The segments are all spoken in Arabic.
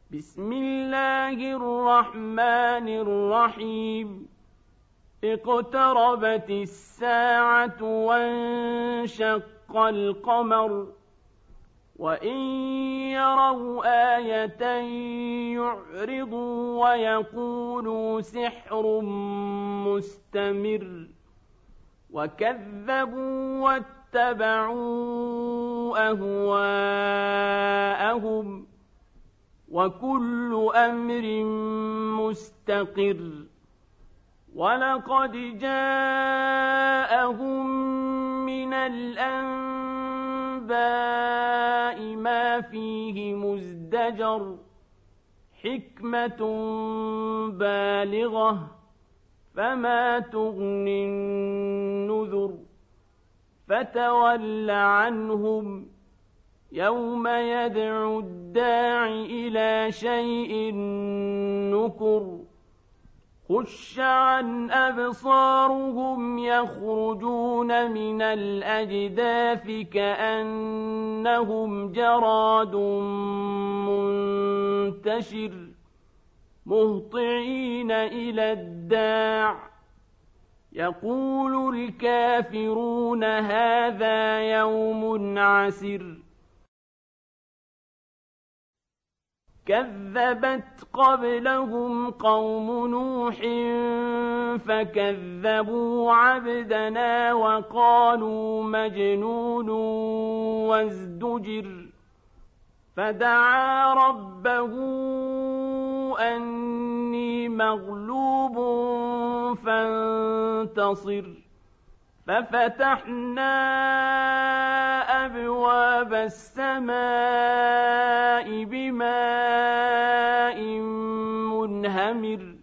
بسم الله الرحمن الرحيم اقتربت الساعة وانشق القمر وإن يروا آية يعرضوا ويقولوا سحر مستمر وكذبوا واتبعوا أهواءهم وكل أمر مستقر ولقد جاءهم من الأنباء ما فيه مزدجر حكمة بالغة فما تغني النذر فتول عنهم يوم يدعو الداع إلى شيء نكر خش عن أبصارهم يخرجون من الأجداث كأنهم جراد منتشر مهطعين إلى الداع يقول الكافرون هذا يوم عسر كذبت قبلهم قوم نوح فكذبوا عبدنا وقالوا مجنون وازدجر فدعا ربه أني مغلوب فانتصر ففتحنا أبواب السماء بماء منهمر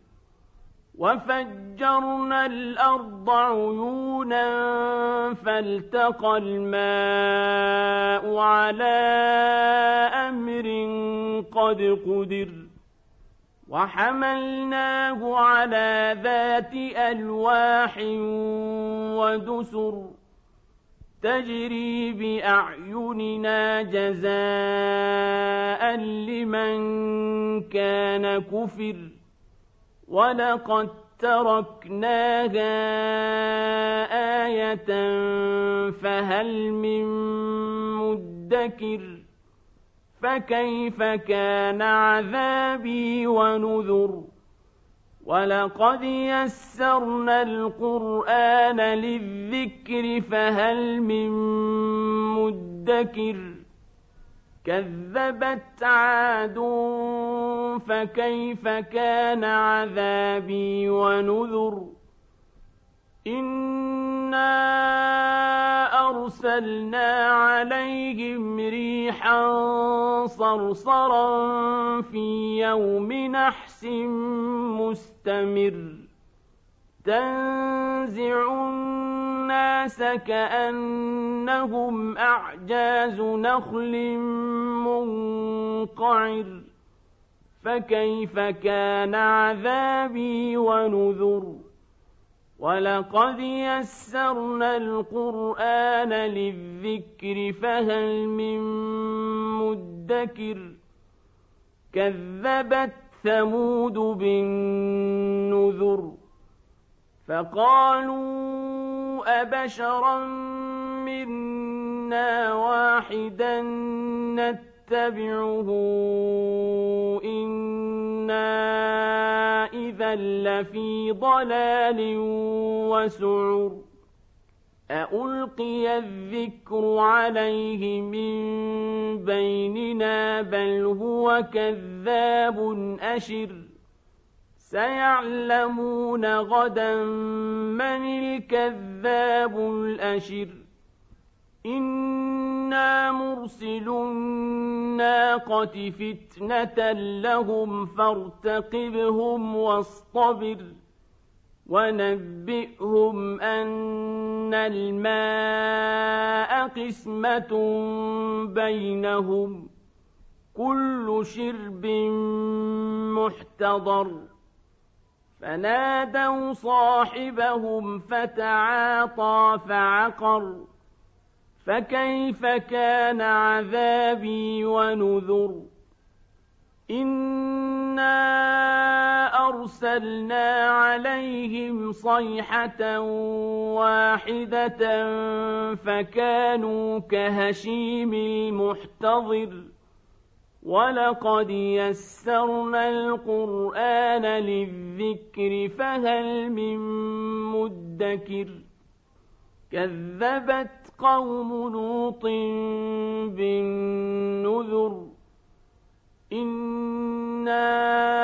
وفجرنا الأرض عيونا فالتقى الماء على أمر قد قدر وحملناه على ذات ألواح ودسر تجري بأعيننا جزاء لمن كان كفر ولقد تركناها آية فهل من مدكر فكيف كان عذابي ونذر ولقد يسرنا القرآن للذكر فهل من مدكر كذبت عاد فكيف كان عذابي ونذر إنا أرسلنا عليهم ريحا صرصرا في يوم نحس مستمر تنزع الناس كأنهم أعجاز نخل منقعر فكيف كان عذابي ونذر ولقد يسرنا القرآن للذكر فهل من مدكر كذبت ثمود بالنذر فقالوا أبشرا منا واحدا نتبعه إنا إذا لفي ضلال وسعر أألقي الذكر عليه من بيننا بل هو كذاب أشر سيعلمون غدا من الكذاب الأشر إنا مرسل الناقة فتنة لهم فارتقبهم واصطبر ونبئهم أن الماء قسمة بينهم كل شرب محتضر فنادوا صاحبهم فتعاطى فعقر فكيف كان عذابي ونذر إِنَّا أَرْسَلْنَا عَلَيْهِمْ صَيْحَةً وَاحِدَةً فَكَانُوا كَهَشِيمِ الْمُحْتَظِرِ وَلَقَدْ يَسَّرْنَا الْقُرْآنَ لِلذِّكْرِ فَهَلْ مِن مُّدَّكِرٍ كَذَّبَتْ قَوْمُ لُوطٍ بِالنُّذُرِ إِنَّا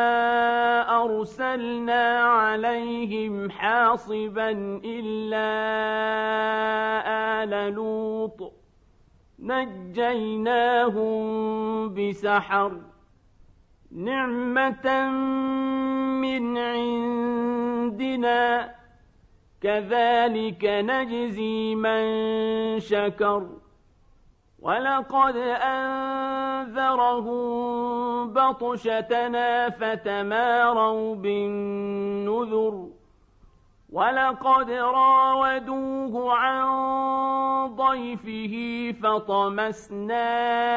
أَرْسَلْنَا عَلَيْهِمْ حَاصِبًا إِلَّا آلَ لُوطٍ نَجَّيْنَاهُم بِسَحَرٍ نِعْمَةً مِّنْ عِندِنَا كَذَلِكَ نَجْزِي مَن شَكَرَ وَلَقَدْ أَنذَرَهُم بَطْشَتَنَا فَتَمَارَوْا بِالنُّذُرِ وَلَقَدْ رَاوَدُوهُ عَن ضَيْفِهِ فَطَمَسْنَا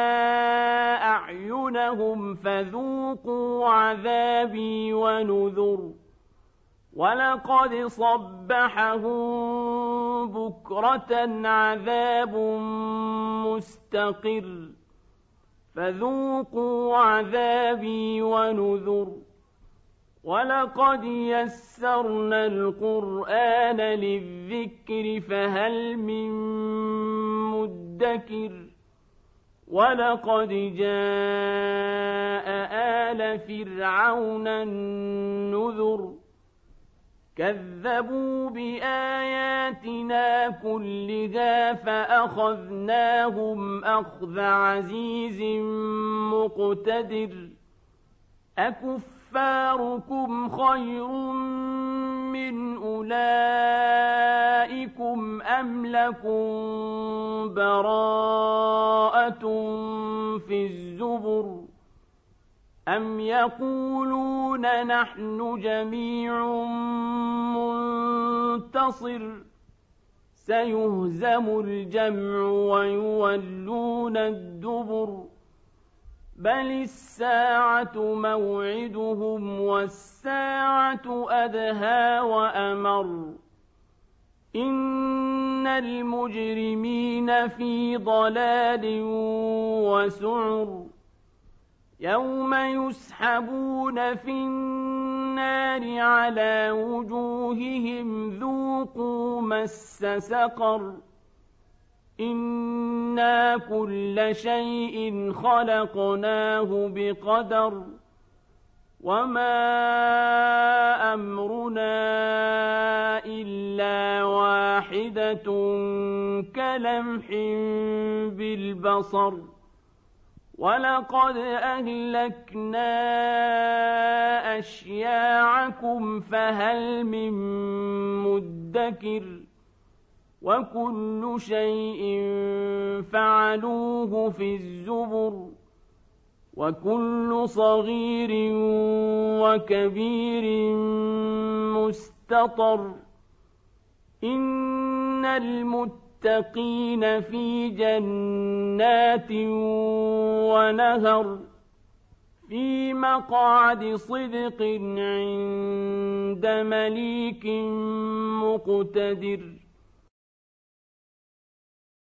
أَعْيُنَهُمْ فَذُوقُوا عَذَابِي وَنُذُرِ وَلَقَدْ صَبَّحَهُم بُكْرَةً عَذَابٌ مُّسْتَقِرٌّ فَذُوقُوا عَذَابِي وَنُذُرِ وَلَقَدْ يَسَّرْنَا الْقُرْآنَ لِلذِّكْرِ فَهَلْ مِن مُّدَّكِرٍ وَلَقَدْ جَاءَ آلَ فِرْعَوْنَ النُّذُرُ كَذَّبُوا بِآيَاتِنَا كُلِّهَا فَأَخَذْنَاهُمْ أَخْذَ عَزِيزٍ مُّقْتَدِرٍ أَكُفَّارُكُمْ خَيْرٌ مِّنْ أُولَئِكُمْ أَمْ لَكُمْ بَرَاءَةٌ فِي الزُّبُرِ أَمْ يَقُولُونَ نَحْنُ جَمِيعٌ مُّنتَصِرٌ سَيُهْزَمُ الْجَمْعُ وَيُوَلُّونَ الدُّبُرَ بَلِ السَّاعَةُ مَوْعِدُهُمْ وَالسَّاعَةُ أَدْهَىٰ وَأَمَرُّ إِنَّ الْمُجْرِمِينَ فِي ضَلَالٍ وَسُعُرٍ يَوْمَ يُسْحَبُونَ فِي النَّارِ عَلَىٰ وُجُوهِهِمْ ذُوقُوا مَسَّ سَقَرَ إِنَّا كُلَّ شَيْءٍ خَلَقْنَاهُ بِقَدَرٍ وَمَا أَمْرُنَا إِلَّا وَاحِدَةٌ كَلَمْحٍ بِالْبَصَرِ وَلَقَدْ أَهْلَكْنَا أَشْيَاعَكُمْ فَهَلْ مِن مُّدَّكِرٍ وَكُلُّ شَيْءٍ فَعَلُوهُ فِي الزُّبُرِ وَكُلُّ صَغِيرٍ وَكَبِيرٍ مُّسْتَطَرٌ إِنَّ الْمُتَّقِينَ فِي جَنَّاتٍ وَنَهَرٍ فِي مَقْعَدِ صِدْقٍ عِندَ مَلِيكٍ مُّقْتَدِرٍ